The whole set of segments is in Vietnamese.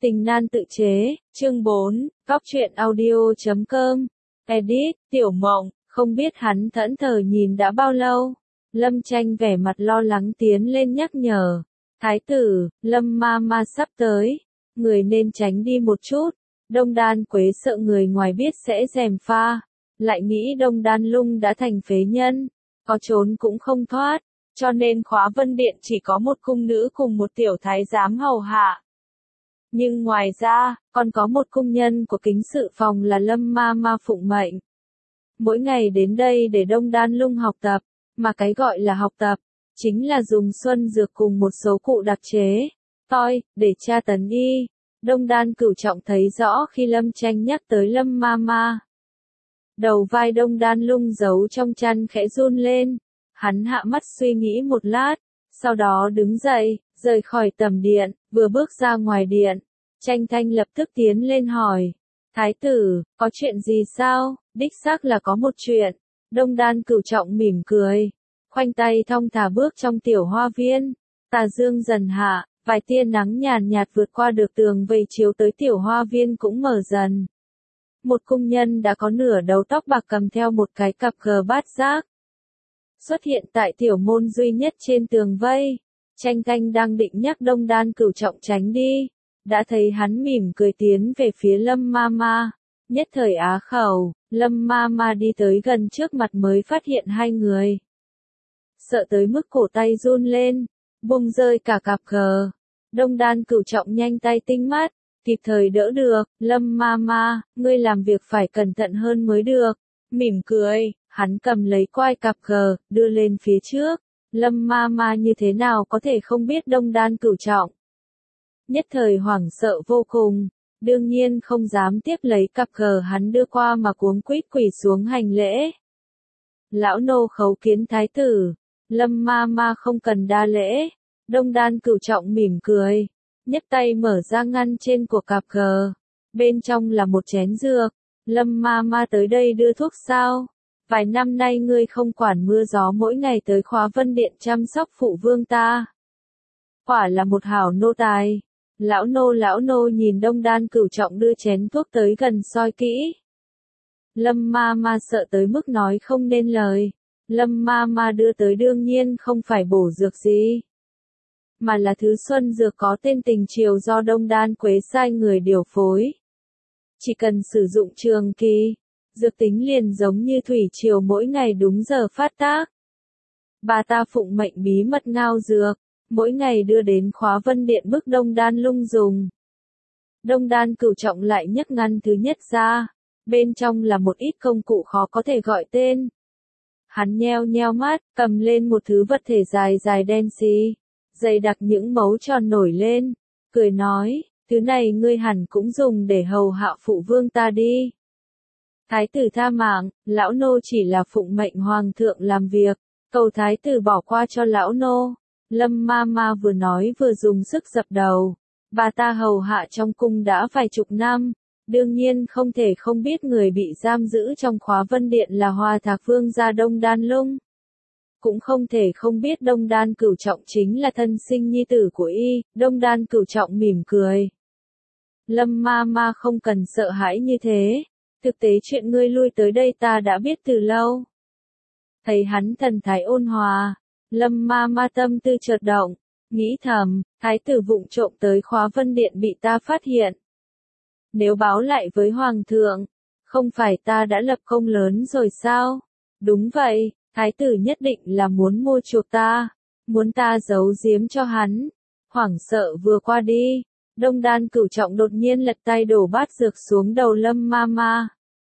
Tình nan tự chế, chương 4, Góc truyện audio.com, edit, Tiểu Mộng, không biết hắn thẫn thờ nhìn đã bao lâu. Lâm Tranh vẻ mặt lo lắng tiến lên nhắc nhở. Thái tử, Lâm ma ma sắp tới, người nên tránh đi một chút. Đông Đan Quế sợ người ngoài biết sẽ gièm pha, lại nghĩ Đông Đan Lung đã thành phế nhân, có trốn cũng không thoát, cho nên Khóa Vân Điện chỉ có một cung nữ cùng một tiểu thái giám hầu hạ. Nhưng ngoài ra, còn có một cung nhân của kính sự phòng là Lâm ma ma phụng mệnh. Mỗi ngày đến đây để Đông Đan Lung học tập, mà cái gọi là học tập, chính là dùng xuân dược cùng một số cụ đặc chế, để tra tấn y. Đông Đan Cửu Trọng thấy rõ khi Lâm Tranh nhắc tới Lâm ma ma. Đầu vai Đông Đan Lung giấu trong chăn khẽ run lên, hắn hạ mắt suy nghĩ một lát, sau đó đứng dậy, rời khỏi tầm điện, vừa bước ra ngoài điện. Tranh Thanh lập tức tiến lên hỏi, Thái tử, có chuyện gì sao? Đích xác là có một chuyện. Đông Đan Cửu Trọng mỉm cười, khoanh tay thong thả bước trong tiểu hoa viên. Tà dương dần hạ, vài tia nắng nhàn nhạt vượt qua được tường vây chiếu tới tiểu hoa viên cũng mở dần. Một cung nhân đã có nửa đầu tóc bạc cầm theo một cái cặp cờ bát giác, xuất hiện tại tiểu môn duy nhất trên tường vây. Tranh Thanh đang định nhắc Đông Đan Cửu Trọng tránh đi, đã thấy hắn mỉm cười tiến về phía Lâm ma ma. Nhất thời á khẩu, Lâm ma ma đi tới gần trước mặt mới phát hiện hai người. Sợ tới mức cổ tay run lên, buông rơi cả cặp cờ. Đông Đan Cửu Trọng nhanh tay tinh mắt, kịp thời đỡ được. Lâm ma ma, ngươi làm việc phải cẩn thận hơn mới được. Mỉm cười, hắn cầm lấy quai cặp cờ, đưa lên phía trước. Lâm ma ma như thế nào có thể không biết Đông Đan Cửu Trọng. Nhất thời hoảng sợ vô cùng, đương nhiên không dám tiếp lấy cặp cờ hắn đưa qua mà cuống quýt quỳ xuống hành lễ. Lão nô khấu kiến thái tử. Lâm ma ma không cần đa lễ. Đông Đan Cửu Trọng mỉm cười, nhấc tay mở ra ngăn trên của cặp cờ. Bên trong là một chén dược. Lâm ma ma tới đây đưa thuốc sao? Vài năm nay ngươi không quản mưa gió mỗi ngày tới Khóa Vân Điện chăm sóc phụ vương ta. Quả là một hảo nô tài. Lão nô nhìn Đông Đan Cửu Trọng đưa chén thuốc tới gần soi kỹ. Lâm ma ma sợ tới mức nói không nên lời. Lâm ma ma đưa tới đương nhiên không phải bổ dược gì, mà là thứ xuân dược có tên Tình Triều do Đông Đan Quế sai người điều phối. Chỉ cần sử dụng trường kỳ, dược tính liền giống như thủy triều mỗi ngày đúng giờ phát tác. Bà ta phụng mệnh bí mật ngao dược, mỗi ngày đưa đến Khóa Vân Điện bức Đông Đan Lung dùng. Đông Đan Cửu Trọng lại nhấc ngăn thứ nhất ra, bên trong là một ít công cụ khó có thể gọi tên. Hắn nheo mắt, cầm lên một thứ vật thể dài dài đen xì, dày đặc những mấu tròn nổi lên, cười nói, thứ này ngươi hẳn cũng dùng để hầu hạ phụ vương ta đi. Thái tử tha mạng, lão nô chỉ là phụng mệnh hoàng thượng làm việc, cầu thái tử bỏ qua cho lão nô. Lâm ma ma vừa nói vừa dùng sức dập đầu. Bà ta hầu hạ trong cung đã vài chục năm, đương nhiên không thể không biết người bị giam giữ trong Khóa Vân Điện là Hòa Thạc Vương gia Đông Đan Lung. Cũng không thể không biết Đông Đan Cửu Trọng chính là thân sinh nhi tử của y. Đông Đan Cửu Trọng mỉm cười. Lâm ma ma không cần sợ hãi như thế. Thực tế chuyện ngươi lui tới đây ta đã biết từ lâu. Thấy hắn thần thái ôn hòa, Lâm ma ma tâm tư chợt động, nghĩ thầm, thái tử vụng trộm tới Khóa Vân Điện bị ta phát hiện. Nếu báo lại với hoàng thượng, không phải ta đã lập công lớn rồi sao? Đúng vậy, thái tử nhất định là muốn mua chuộc ta, muốn ta giấu giếm cho hắn. Hoảng sợ vừa qua đi, Đông Đan Cửu Trọng đột nhiên lật tay đổ bát dược xuống đầu Lâm ma ma.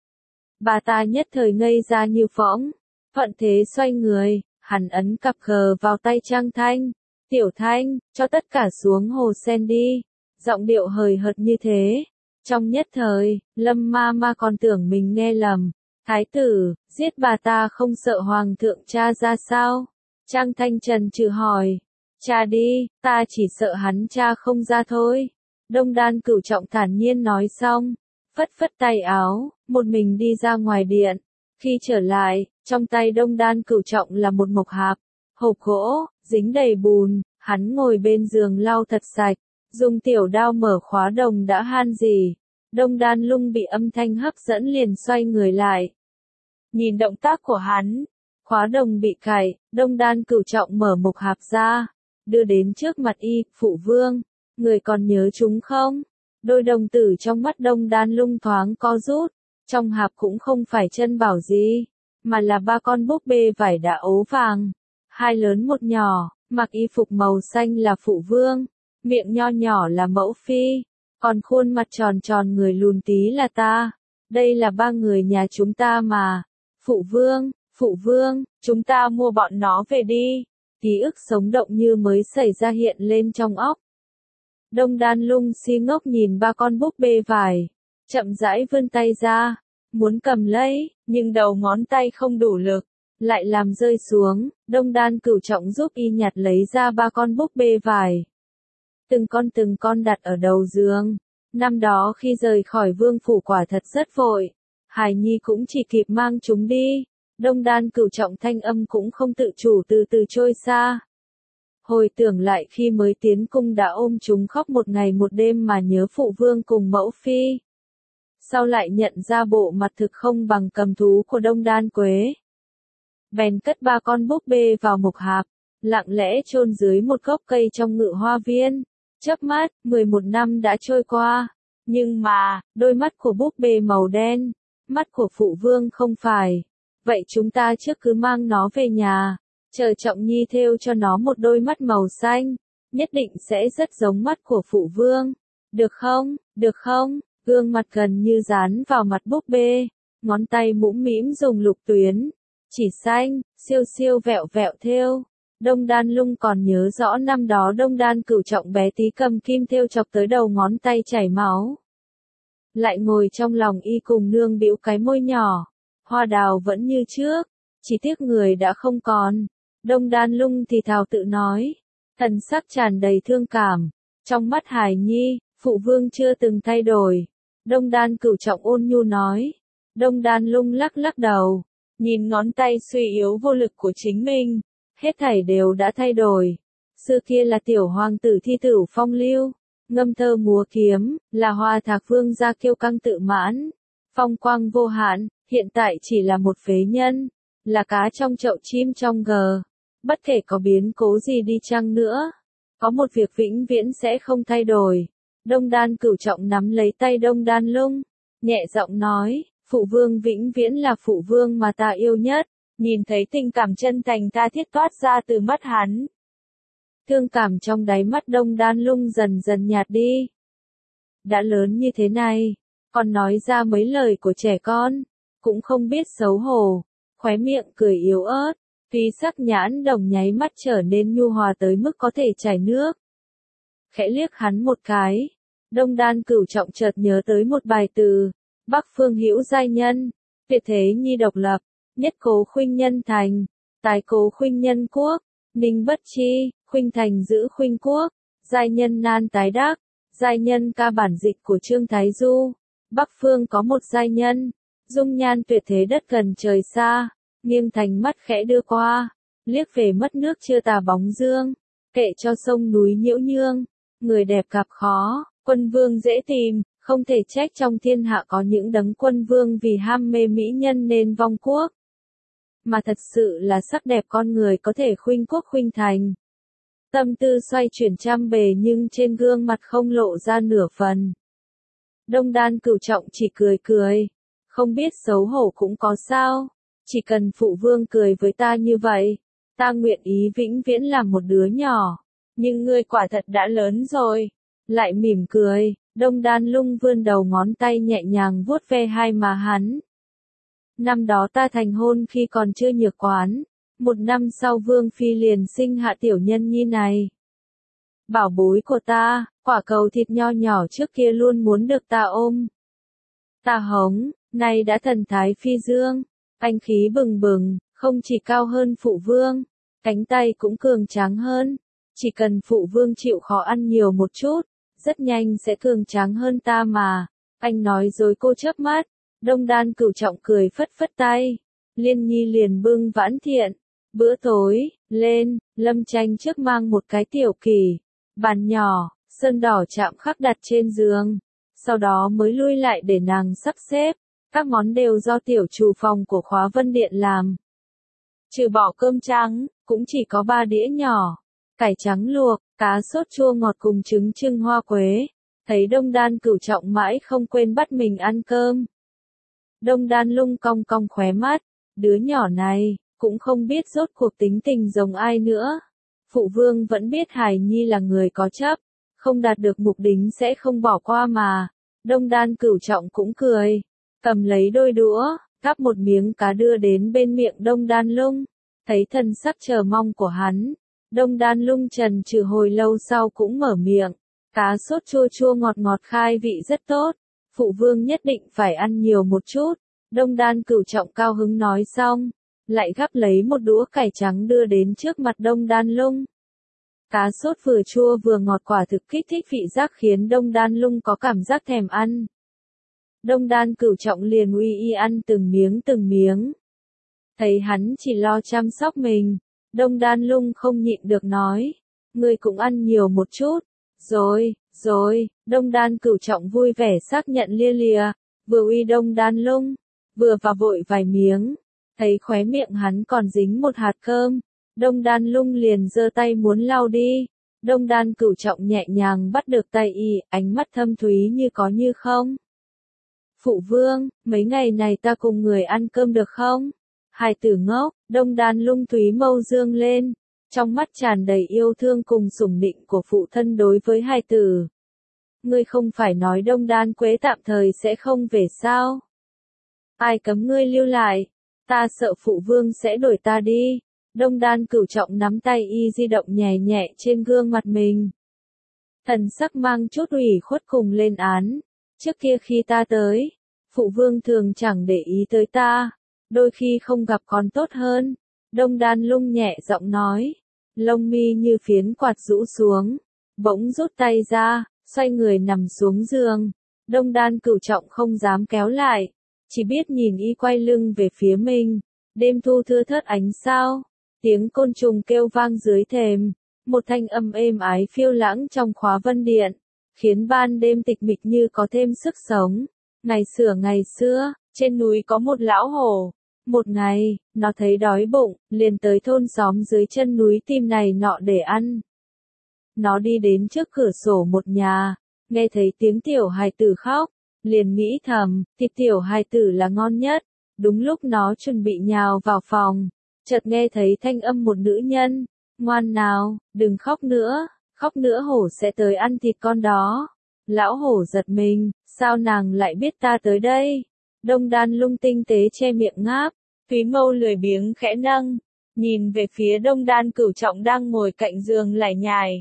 Bà ta nhất thời ngây ra như phỗng, thuận thế xoay người, hắn ấn cặp cờ vào tay Trang Thanh. Tiểu Thanh, cho tất cả xuống hồ sen đi. Giọng điệu hời hợt như thế. Trong nhất thời, Lâm ma ma còn tưởng mình nghe lầm. Thái tử, giết bà ta không sợ hoàng thượng tra ra sao? Trang Thanh trần trừ hỏi. Tra đi, ta chỉ sợ hắn tra không ra thôi. Đông Đan Cửu Trọng thản nhiên nói xong, phất phất tay áo, một mình đi ra ngoài điện. Khi trở lại, trong tay Đông Đan Cửu Trọng là một mộc hạp, hộp gỗ, dính đầy bùn. Hắn ngồi bên giường lau thật sạch, dùng tiểu đao mở khóa đồng đã han gì. Đông Đan Lung bị âm thanh hấp dẫn liền xoay người lại. Nhìn động tác của hắn, khóa đồng bị cài, Đông Đan Cửu Trọng mở một hạp ra, đưa đến trước mặt y, phụ vương, người còn nhớ chúng không? Đôi đồng tử trong mắt Đông Đan Lung thoáng co rút, trong hạp cũng không phải chân bảo gì, mà là 3 con búp bê vải đã ố vàng, 2 lớn 1 nhỏ, mặc y phục màu xanh là phụ vương, miệng nho nhỏ là mẫu phi, còn khuôn mặt tròn tròn người lùn tí là ta. Đây là 3 người nhà chúng ta mà. Phụ vương, chúng ta mua bọn nó về đi. Ký ức sống động như mới xảy ra hiện lên trong óc. Đông Đan Lung si ngốc nhìn 3 con búp bê vải, chậm rãi vươn tay ra, muốn cầm lấy, nhưng đầu ngón tay không đủ lực, lại làm rơi xuống. Đông Đan Cửu Trọng giúp y nhặt lấy ra 3 con búp bê vải. Từng con đặt ở đầu giường. Năm đó khi rời khỏi vương phủ quả thật rất vội, Hải Nhi cũng chỉ kịp mang chúng đi. Đông Đan Cửu Trọng thanh âm cũng không tự chủ từ từ trôi xa. Hồi tưởng lại khi mới tiến cung đã ôm chúng khóc 1 ngày 1 đêm mà nhớ phụ vương cùng mẫu phi. Sau lại nhận ra bộ mặt thực không bằng cầm thú của Đông Đan Quế. Bèn cất 3 con búp bê vào một hạp, lặng lẽ chôn dưới một gốc cây trong ngự hoa viên. Chớp mắt, 11 năm đã trôi qua. Nhưng mà, đôi mắt của búp bê màu đen, mắt của phụ vương không phải. Vậy chúng ta trước cứ mang nó về nhà, chờ Trọng Nhi thêu cho nó một đôi mắt màu xanh, nhất định sẽ rất giống mắt của phụ vương. Được không? Gương mặt gần như dán vào mặt búp bê, ngón tay mũm mĩm dùng lục tuyến, chỉ xanh, siêu vẹo thêu. Đông Đan Lung còn nhớ rõ năm đó Đông Đan Cửu Trọng bé tí cầm kim thêu chọc tới đầu ngón tay chảy máu. Lại ngồi trong lòng y cùng nương bĩu cái môi nhỏ. Hoa đào vẫn như trước, chỉ tiếc người đã không còn. Đông Đan Lung thì thào tự nói, thần sắc tràn đầy thương cảm. Trong mắt Hải Nhi, phụ vương chưa từng thay đổi. Đông Đan Cửu Trọng ôn nhu nói. Đông Đan Lung lắc đầu, nhìn ngón tay suy yếu vô lực của chính mình. Hết thảy đều đã thay đổi. Xưa kia là tiểu hoàng tử thi tử phong lưu, ngâm thơ múa kiếm, là hoa thạc vương gia kiêu căng tự mãn, phong quang vô hạn, hiện tại chỉ là một phế nhân, là cá trong chậu chim trong gờ. Bất kể có biến cố gì đi chăng nữa, có một việc vĩnh viễn sẽ không thay đổi. Đông Đan Cửu Trọng nắm lấy tay Đông Đan Lung, nhẹ giọng nói, phụ vương vĩnh viễn là phụ vương mà ta yêu nhất. Nhìn thấy tình cảm chân thành tha thiết toát ra từ mắt hắn. Thương cảm trong đáy mắt Đông Đan Lung dần dần nhạt đi. Đã lớn như thế này, còn nói ra mấy lời của trẻ con, cũng không biết xấu hổ, khóe miệng cười yếu ớt, vì sắc nhãn đồng nháy mắt trở nên nhu hòa tới mức có thể chảy nước. Khẽ liếc hắn một cái, Đông Đan Cửu Trọng chợt nhớ tới một bài từ, Bắc Phương Hữu giai nhân, tuyệt thế nhi độc lập. Nhất cố khuynh nhân thành, tài cố khuynh nhân quốc, ninh bất chi, khuynh thành giữ khuynh quốc, giai nhân nan tái đắc, giai nhân ca bản dịch của Trương Thái Du. Bắc phương có một giai nhân, dung nhan tuyệt thế đất gần trời xa, nghiêng thành mắt khẽ đưa qua, liếc về mất nước chưa tà bóng dương, kệ cho sông núi nhiễu nhương, người đẹp gặp khó, quân vương dễ tìm, không thể trách trong thiên hạ có những đấng quân vương vì ham mê mỹ nhân nên vong quốc. Mà thật sự là sắc đẹp con người có thể khuynh quốc khuynh thành. Tâm tư xoay chuyển trăm bề nhưng trên gương mặt không lộ ra nửa phần. Đông Đan Cửu Trọng chỉ cười, không biết xấu hổ cũng có sao, chỉ cần phụ vương cười với ta như vậy, ta nguyện ý vĩnh viễn làm một đứa nhỏ, nhưng ngươi quả thật đã lớn rồi. Lại mỉm cười, Đông Đan Lung vươn đầu ngón tay nhẹ nhàng vuốt ve hai má hắn. Năm đó ta thành hôn khi còn chưa nhược quán, 1 năm sau Vương Phi liền sinh hạ tiểu nhân nhi này. Bảo bối của ta, quả cầu thịt nho nhỏ trước kia luôn muốn được ta ôm. Ta hống, nay đã thần thái phi dương, anh khí bừng bừng, không chỉ cao hơn phụ vương, cánh tay cũng cường tráng hơn. Chỉ cần phụ vương chịu khó ăn nhiều một chút, rất nhanh sẽ cường tráng hơn ta mà. Anh nói rồi cô chớp mắt. Đông Đan Cửu Trọng cười phất phất tay. Liên Nhi liền bưng vãn thiện. Bữa tối, lên, Lâm Tranh trước mang một cái tiểu kỳ bàn nhỏ, sơn đỏ chạm khắc đặt trên giường, sau đó mới lui lại để nàng sắp xếp, các món đều do tiểu chủ phòng của Khóa Vân Điện làm. Trừ bỏ cơm trắng, cũng chỉ có 3 đĩa nhỏ, cải trắng luộc, cá sốt chua ngọt cùng trứng trưng hoa quế. Thấy Đông Đan Cửu Trọng mãi không quên bắt mình ăn cơm. Đông Đan Lung cong cong khóe mắt, đứa nhỏ này, cũng không biết rốt cuộc tính tình giống ai nữa. Phụ vương vẫn biết Hải Nhi là người có chấp, không đạt được mục đích sẽ không bỏ qua mà. Đông Đan Cửu Trọng cũng cười, cầm lấy đôi đũa, gắp một miếng cá đưa đến bên miệng Đông Đan Lung. Thấy thần sắc chờ mong của hắn, Đông Đan Lung chần chừ hồi lâu sau cũng mở miệng. Cá sốt chua chua ngọt ngọt khai vị rất tốt, phụ vương nhất định phải ăn nhiều một chút. Đông Đan Cửu Trọng cao hứng nói xong, lại gắp lấy một đũa cải trắng đưa đến trước mặt Đông Đan Lung. Cá sốt vừa chua vừa ngọt quả thực kích thích vị giác khiến Đông Đan Lung có cảm giác thèm ăn. Đông Đan Cửu Trọng liền uy y ăn từng miếng. Thấy hắn chỉ lo chăm sóc mình, Đông Đan Lung không nhịn được nói, ngươi cũng ăn nhiều một chút. Rồi, Đông Đan Cửu Trọng vui vẻ xác nhận lia lịa, vừa uy Đông Đan Lung, vừa và vội vài miếng, thấy khóe miệng hắn còn dính một hạt cơm, Đông Đan Lung liền giơ tay muốn lau đi, Đông Đan Cửu Trọng nhẹ nhàng bắt được tay y, ánh mắt thâm thúy như có như không. Phụ vương, mấy ngày này ta cùng người ăn cơm được không? Hài tử ngốc, Đông Đan Lung thúy mâu dương lên. Trong mắt tràn đầy yêu thương cùng sủng nịnh của phụ thân đối với hài tử. Ngươi không phải nói Đông Đan Quế tạm thời sẽ không về sao? Ai cấm ngươi lưu lại? Ta sợ phụ vương sẽ đuổi ta đi. Đông Đan Cửu Trọng nắm tay y di động nhẹ nhẹ trên gương mặt mình. Thần sắc mang chút ủy khuất cùng lên án. Trước kia khi ta tới, phụ vương thường chẳng để ý tới ta, đôi khi không gặp còn tốt hơn. Đông Đan Lung nhẹ giọng nói. Lông mi như phiến quạt rũ xuống, bỗng rút tay ra, xoay người nằm xuống giường. Đông Đan Cửu Trọng không dám kéo lại, chỉ biết nhìn y quay lưng về phía mình. Đêm thu thưa thớt ánh sao, tiếng côn trùng kêu vang dưới thềm, một thanh âm êm ái phiêu lãng trong Khóa Vân Điện, khiến ban đêm tịch mịch như có thêm sức sống. Ngày xưa, trên núi có một lão hổ. Một ngày, nó thấy đói bụng, liền tới thôn xóm dưới chân núi tìm này nọ để ăn. Nó đi đến trước cửa sổ một nhà, nghe thấy tiếng tiểu hài tử khóc, liền nghĩ thầm, thịt tiểu hài tử là ngon nhất. Đúng lúc nó chuẩn bị nhào vào phòng, chợt nghe thấy thanh âm một nữ nhân, ngoan nào, đừng khóc nữa hổ sẽ tới ăn thịt con đó. Lão hổ giật mình, sao nàng lại biết ta tới đây? Đông Đan Lung tinh tế che miệng ngáp, Thúy mâu lười biếng khẽ nâng, nhìn về phía Đông Đan Cửu Trọng đang ngồi cạnh giường lải nhải.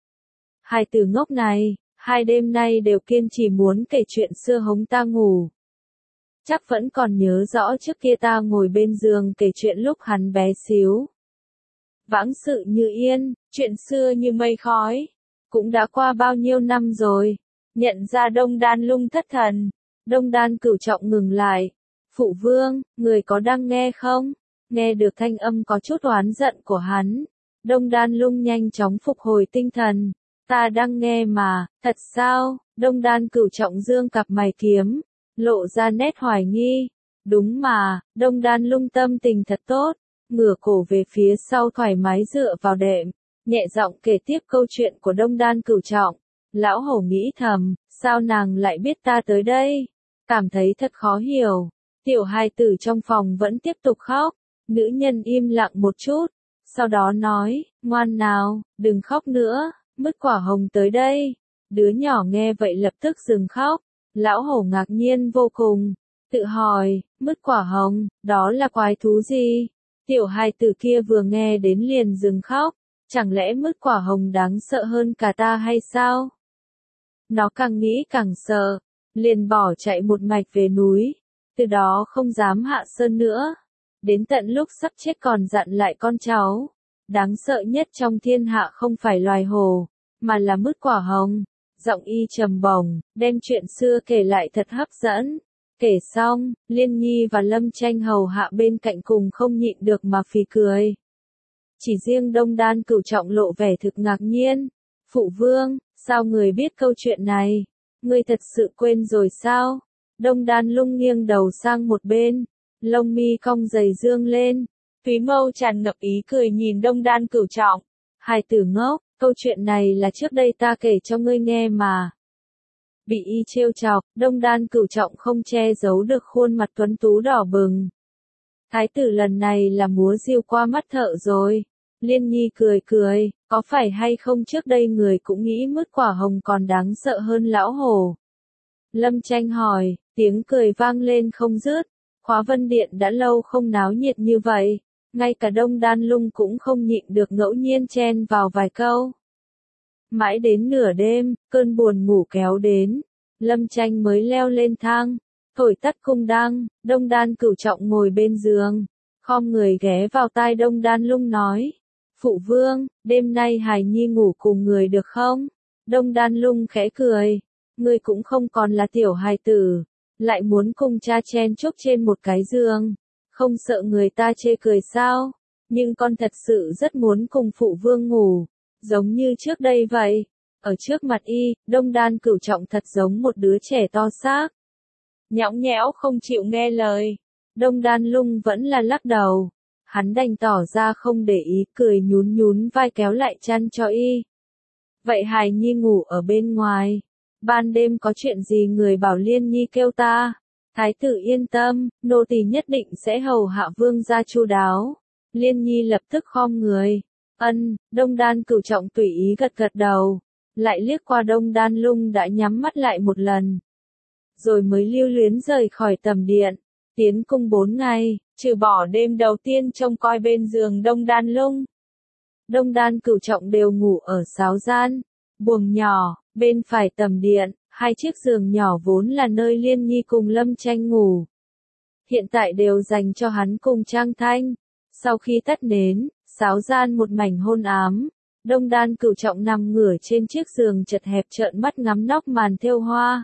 Hai từ ngốc này, 2 đêm nay đều kiên trì muốn kể chuyện xưa hống ta ngủ. Chắc vẫn còn nhớ rõ trước kia ta ngồi bên giường kể chuyện lúc hắn bé xíu. Vãng sự như yên, chuyện xưa như mây khói. Cũng đã qua bao nhiêu năm rồi. Nhận ra Đông Đan Lung thất thần. Đông Đan Cửu Trọng ngừng lại. Phụ vương, người có đang nghe không? Nghe được thanh âm có chút oán giận của hắn. Đông Đan Lung nhanh chóng phục hồi tinh thần. Ta đang nghe mà, thật sao? Đông Đan Cửu Trọng dương cặp mày kiếm, lộ ra nét hoài nghi. Đúng mà, Đông Đan Lung tâm tình thật tốt, ngửa cổ về phía sau thoải mái dựa vào đệm, nhẹ giọng kể tiếp câu chuyện của Đông Đan Cửu Trọng. Lão hổ nghĩ thầm, sao nàng lại biết ta tới đây? Cảm thấy thật khó hiểu. Tiểu hài tử trong phòng vẫn tiếp tục khóc, nữ nhân im lặng một chút, sau đó nói, ngoan nào, đừng khóc nữa, Mứt Quả Hồng tới đây. Đứa nhỏ nghe vậy lập tức dừng khóc, lão hổ ngạc nhiên vô cùng, tự hỏi, Mứt Quả Hồng, đó là quái thú gì? Tiểu hài tử kia vừa nghe đến liền dừng khóc, chẳng lẽ Mứt Quả Hồng đáng sợ hơn cả ta hay sao? Nó càng nghĩ càng sợ, liền bỏ chạy một mạch về núi, từ đó không dám hạ sơn nữa. Đến tận lúc sắp chết còn dặn lại con cháu, đáng sợ nhất trong thiên hạ không phải loài hổ, mà là Mứt Quả Hồng. Giọng y trầm bổng, đem chuyện xưa kể lại thật hấp dẫn. Kể xong, Liên Nhi và Lâm Tranh hầu hạ bên cạnh cùng không nhịn được mà phì cười. Chỉ riêng Đông Đan Cửu Trọng lộ vẻ thực ngạc nhiên. Phụ vương, Sao người biết câu chuyện này? Ngươi thật sự quên rồi sao? Đông Đan Lung nghiêng đầu sang một bên, lông mi cong dày dương lên, Thúy Mâu tràn ngập ý cười nhìn Đông Đan Cửu Trọng. Hài tử ngốc, câu chuyện này là trước đây ta kể cho ngươi nghe mà. Bị y trêu chọc, Đông Đan Cửu Trọng không che giấu được khuôn mặt tuấn tú đỏ bừng. Thái tử lần này là múa diêu qua mắt thợ rồi. Liên Nhi cười cười, có phải hay không trước đây người cũng nghĩ mứt quả hồng còn đáng sợ hơn lão hổ. Lâm Tranh hỏi, tiếng cười vang lên không dứt. Khóa Vân Điện đã lâu không náo nhiệt như vậy, ngay cả Đông Đan Lung cũng không nhịn được ngẫu nhiên chen vào vài câu. Mãi đến nửa đêm, cơn buồn ngủ kéo đến, Lâm Tranh mới leo lên thang, thổi tắt cung đăng, Đông Đan Cửu Trọng ngồi bên giường, khom người ghé vào tai Đông Đan Lung nói, Phụ Vương, đêm nay Hải Nhi ngủ cùng người được không? Đông Đan Lung khẽ cười, ngươi cũng không còn là tiểu hài tử, lại muốn cùng cha chen chúc trên một cái giường, không sợ người ta chê cười sao? Nhưng con thật sự rất muốn cùng Phụ Vương ngủ, giống như trước đây vậy. Ở trước mặt y, Đông Đan Cửu Trọng thật giống một đứa trẻ to xác. Nhõng nhẽo không chịu nghe lời. Đông Đan Lung vẫn là lắc đầu. Hắn đành tỏ ra không để ý, cười nhún nhún vai kéo lại chăn cho y. Vậy Hài Nhi ngủ ở bên ngoài. Ban đêm có chuyện gì người bảo Liên Nhi kêu ta. Thái tử yên tâm, nô tỳ nhất định sẽ hầu hạ vương gia chu đáo. Liên Nhi lập tức khom người. Đông Đan Cửu Trọng tùy ý gật gật đầu. Lại liếc qua Đông Đan Lung đã nhắm mắt lại một lần. Rồi mới lưu luyến rời khỏi tầm điện. Tiến cung 4 ngày, trừ bỏ đêm đầu tiên trông coi bên giường Đông Đan Lung. Đông Đan Cửu Trọng đều ngủ ở sáo gian, buồng nhỏ, bên phải tầm điện, hai chiếc giường nhỏ vốn là nơi Liên Nhi cùng Lâm Tranh ngủ. Hiện tại đều dành cho hắn cùng Trang Thanh. Sau khi tắt nến, sáo gian một mảnh hôn ám, Đông Đan Cửu Trọng nằm ngửa trên chiếc giường chật hẹp trợn mắt ngắm nóc màn thêu hoa.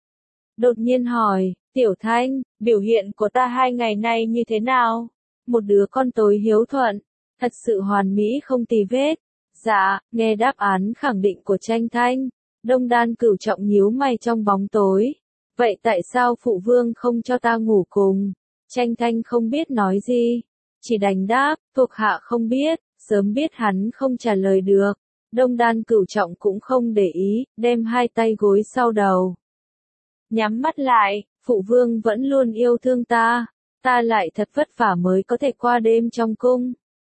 Đột nhiên hỏi, Tiểu Thanh, biểu hiện của ta 2 ngày nay như thế nào? Một đứa con tối hiếu thuận, thật sự hoàn mỹ không tì vết. Dạ, nghe đáp án khẳng định của Tranh Thanh, Đông Đan Cửu Trọng nhíu mày trong bóng tối. Vậy tại sao Phụ Vương không cho ta ngủ cùng? Tranh Thanh không biết nói gì, chỉ đành đáp, thuộc hạ không biết, sớm biết hắn không trả lời được. Đông Đan Cửu Trọng cũng không để ý, đem hai tay gối sau đầu. Nhắm mắt lại, Phụ Vương vẫn luôn yêu thương ta lại thật vất vả mới có thể qua đêm trong cung.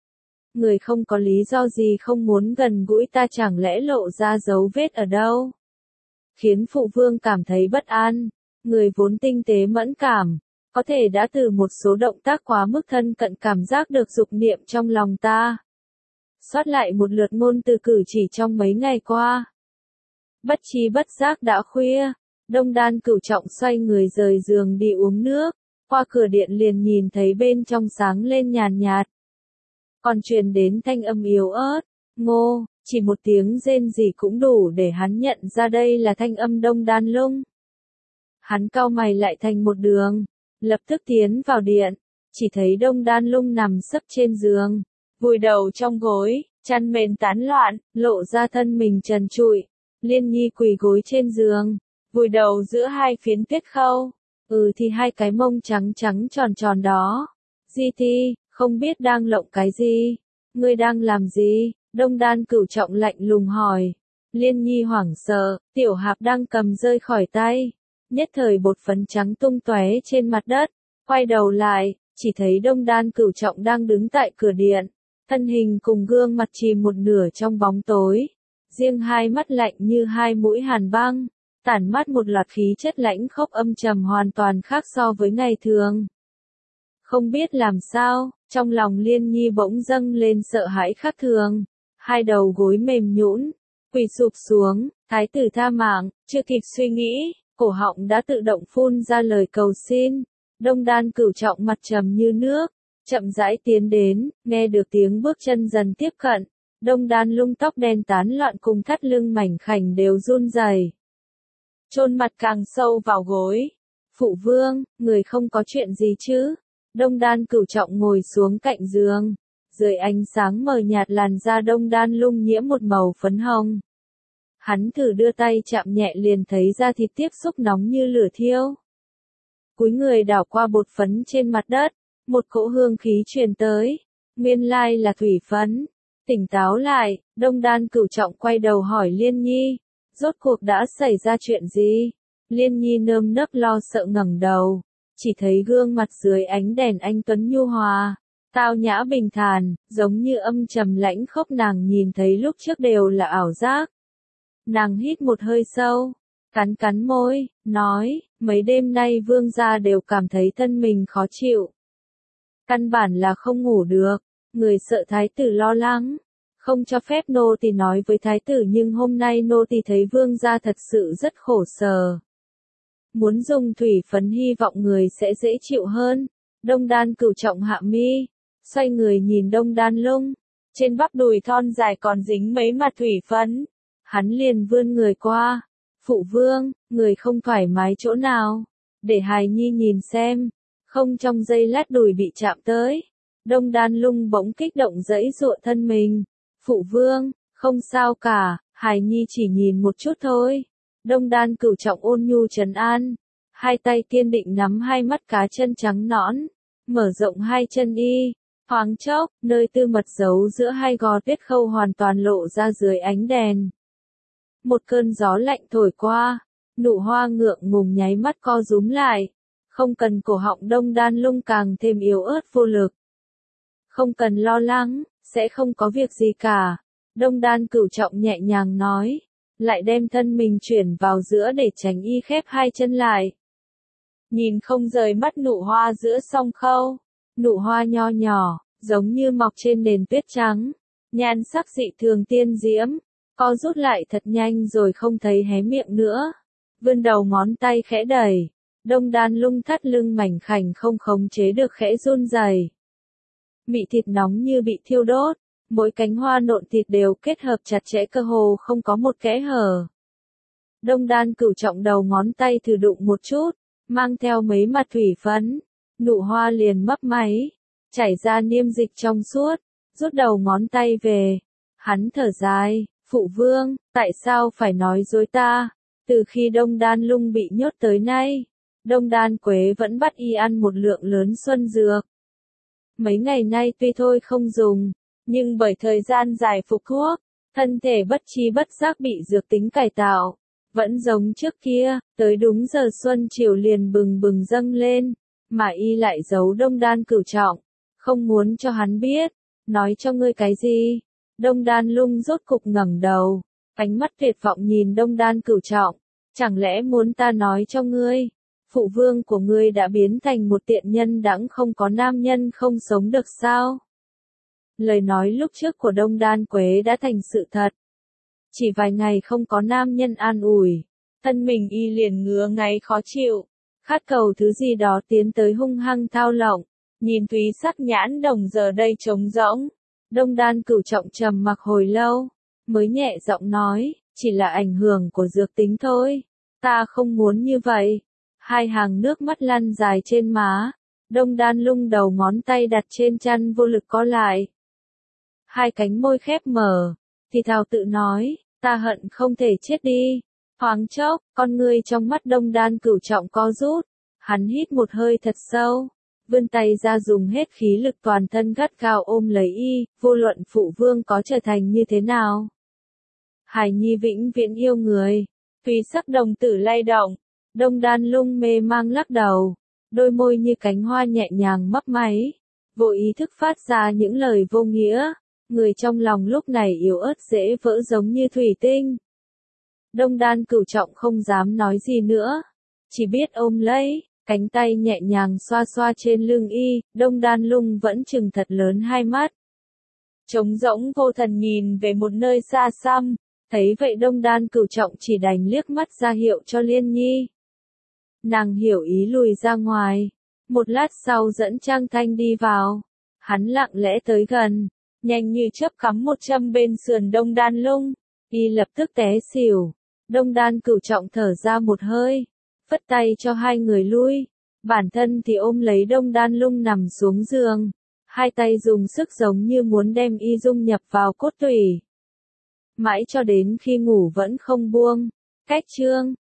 Người không có lý do gì không muốn gần gũi ta, chẳng lẽ lộ ra dấu vết ở đâu? Khiến Phụ Vương cảm thấy bất an, người vốn tinh tế mẫn cảm, có thể đã từ một số động tác quá mức thân cận cảm giác được dục niệm trong lòng ta. Soát lại một lượt ngôn từ cử chỉ trong mấy ngày qua. Bất tri bất giác đã khuya, Đông Đan Cửu Trọng xoay người rời giường đi uống nước, qua cửa điện liền nhìn thấy bên trong sáng lên nhàn nhạt. Còn truyền đến thanh âm yếu ớt, ngô, chỉ một tiếng rên rỉ cũng đủ để hắn nhận ra đây là thanh âm Đông Đan Lung. Hắn cau mày lại thành một đường, lập tức tiến vào điện, chỉ thấy Đông Đan Lung nằm sấp trên giường, vùi đầu trong gối, chăn mền tán loạn, lộ ra thân mình trần trụi. Liên Nhi quỳ gối trên giường, vùi đầu giữa hai phiến tuyết khâu. Thì hai cái mông trắng trắng tròn tròn đó. Di Ti, không biết đang lộng cái gì? Ngươi đang làm gì? Đông Đan Cửu Trọng lạnh lùng hỏi. Liên Nhi hoảng sợ, tiểu hạp đang cầm rơi khỏi tay. Nhất thời bột phấn trắng tung tóe trên mặt đất. Quay đầu lại, chỉ thấy Đông Đan Cửu Trọng đang đứng tại cửa điện. Thân hình cùng gương mặt chìm một nửa trong bóng tối. Riêng hai mắt lạnh như hai mũi hàn băng, tản mát một loạt khí chất lãnh khốc âm trầm hoàn toàn khác so với ngày thường. Không biết làm sao, trong lòng Liên Nhi bỗng dâng lên sợ hãi khác thường, hai đầu gối mềm nhũn, quỳ sụp xuống, thái tử tha mạng, chưa kịp suy nghĩ, cổ họng đã tự động phun ra lời cầu xin. Đông Đan Cửu Trọng mặt trầm như nước, chậm rãi tiến đến, nghe được tiếng bước chân dần tiếp cận. Đông Đan Lung tóc đen tán loạn cùng thắt lưng mảnh khảnh đều run rẩy, chôn mặt càng sâu vào gối. Phụ Vương, người không có chuyện gì chứ? Đông Đan Cửu Trọng ngồi xuống cạnh giường, dưới ánh sáng mờ nhạt làn da Đông Đan Lung nhiễm một màu phấn hồng. Hắn thử đưa tay chạm nhẹ liền thấy da thịt tiếp xúc nóng như lửa thiêu. Cúi người đảo qua bột phấn trên mặt đất, một cỗ hương khí truyền tới, nguyên lai là thủy phấn. Tỉnh táo lại, Đông Đan Cửu Trọng quay đầu hỏi Liên Nhi, rốt cuộc đã xảy ra chuyện gì? Liên Nhi nơm nớp lo sợ ngẩng đầu, chỉ thấy gương mặt dưới ánh đèn anh tuấn nhu hòa, tao nhã bình thản, giống như âm trầm lãnh khốc nàng nhìn thấy lúc trước đều là ảo giác. Nàng hít một hơi sâu, cắn cắn môi, nói, mấy đêm nay vương gia đều cảm thấy thân mình khó chịu. Căn bản là không ngủ được, người sợ thái tử lo lắng, không cho phép nô tỳ nói với thái tử nhưng hôm nay nô tỳ thấy vương gia thật sự rất khổ sở. Muốn dùng thủy phấn hy vọng người sẽ dễ chịu hơn. Đông Đan Cửu Trọng hạ mi, xoay người nhìn Đông Đan Lung, trên bắp đùi thon dài còn dính mấy mặt thủy phấn. Hắn liền vươn người qua, phụ vương, người không thoải mái chỗ nào, để hài nhi nhìn xem, không trong giây lát đùi bị chạm tới. Đông Đan Lung bỗng kích động giãy giụa thân mình, phụ vương, không sao cả, hài nhi chỉ nhìn một chút thôi. Đông Đan Cửu Trọng ôn nhu trấn an, hai tay kiên định nắm hai mắt cá chân trắng nõn, mở rộng hai chân y, thoáng chốc, nơi tư mật giấu giữa hai gò tuyết khâu hoàn toàn lộ ra dưới ánh đèn. Một cơn gió lạnh thổi qua, nụ hoa ngượng ngùng nháy mắt co rúm lại, không cần cổ họng Đông Đan Lung càng thêm yếu ớt vô lực. Không cần lo lắng, sẽ không có việc gì cả. Đông Đan Cửu Trọng nhẹ nhàng nói, lại đem thân mình chuyển vào giữa để tránh y khép hai chân lại. Nhìn không rời mắt nụ hoa giữa song khâu, nụ hoa nho nhỏ, giống như mọc trên nền tuyết trắng, nhan sắc dị thường tiên diễm, co rút lại thật nhanh rồi không thấy hé miệng nữa. Vươn đầu ngón tay khẽ đẩy, Đông Đan Lung thắt lưng mảnh khảnh không khống chế được khẽ run rẩy. Mị thịt nóng như bị thiêu đốt, mỗi cánh hoa nộn thịt đều kết hợp chặt chẽ cơ hồ không có một kẽ hở. Đông Đan Cửu Trọng đầu ngón tay thử đụng một chút, mang theo mấy mặt thủy phấn, nụ hoa liền mấp máy, chảy ra niêm dịch trong suốt, rút đầu ngón tay về. Hắn thở dài, phụ vương, tại sao phải nói dối ta? Từ khi Đông Đan Lung bị nhốt tới nay, Đông Đan Quế vẫn bắt y ăn một lượng lớn xuân dược. Mấy ngày nay tuy thôi không dùng, nhưng bởi thời gian dài phục thuốc, thân thể bất tri bất giác bị dược tính cải tạo, vẫn giống trước kia, tới đúng giờ xuân chiều liền bừng bừng dâng lên, mà y lại giấu Đông Đan Cửu Trọng, không muốn cho hắn biết. Nói cho ngươi cái gì? Đông Đan Lung rốt cục ngẩng đầu, ánh mắt tuyệt vọng nhìn Đông Đan Cửu Trọng, chẳng lẽ muốn ta nói cho ngươi, phụ vương của ngươi đã biến thành một tiện nhân đãng không có nam nhân không sống được sao? Lời nói lúc trước của Đông Đan Quế đã thành sự thật. Chỉ vài ngày không có nam nhân an ủi, thân mình y liền ngứa ngáy khó chịu, khát cầu thứ gì đó tiến tới hung hăng thao lộng, nhìn túy sắc nhãn đồng giờ đây trống rỗng. Đông Đan Cửu Trọng trầm mặc hồi lâu, mới nhẹ giọng nói, chỉ là ảnh hưởng của dược tính thôi, ta không muốn như vậy. Hai hàng nước mắt lăn dài trên má, Đông Đan Lung đầu ngón tay đặt trên chăn vô lực co lại. Hai cánh môi khép mở, thì thào tự nói, ta hận không thể chết đi. Thoáng chốc, con ngươi trong mắt Đông Đan Cửu Trọng co rút, hắn hít một hơi thật sâu, vươn tay ra dùng hết khí lực toàn thân gắt gao ôm lấy y, vô luận phụ vương có trở thành như thế nào. Hải nhi vĩnh viễn yêu người, tùy sắc đồng tử lay động, Đông Đan Lung mê mang lắc đầu, đôi môi như cánh hoa nhẹ nhàng mấp máy, vô ý thức phát ra những lời vô nghĩa, người trong lòng lúc này yếu ớt dễ vỡ giống như thủy tinh. Đông Đan Cửu Trọng không dám nói gì nữa, chỉ biết ôm lấy, cánh tay nhẹ nhàng xoa xoa trên lưng y. Đông Đan Lung vẫn trừng thật lớn hai mắt, trống rỗng vô thần nhìn về một nơi xa xăm, thấy vậy Đông Đan Cửu Trọng chỉ đành liếc mắt ra hiệu cho Liên Nhi. Nàng hiểu ý lùi ra ngoài, một lát sau dẫn Trang Thanh đi vào, hắn lặng lẽ tới gần, nhanh như chớp cắm một châm bên sườn Đông Đan Lung, y lập tức té xỉu. Đông Đan Cửu Trọng thở ra một hơi, phất tay cho hai người lui, bản thân thì ôm lấy Đông Đan Lung nằm xuống giường, hai tay dùng sức giống như muốn đem y dung nhập vào cốt tủy. mãi cho đến khi ngủ vẫn không buông. Cách chương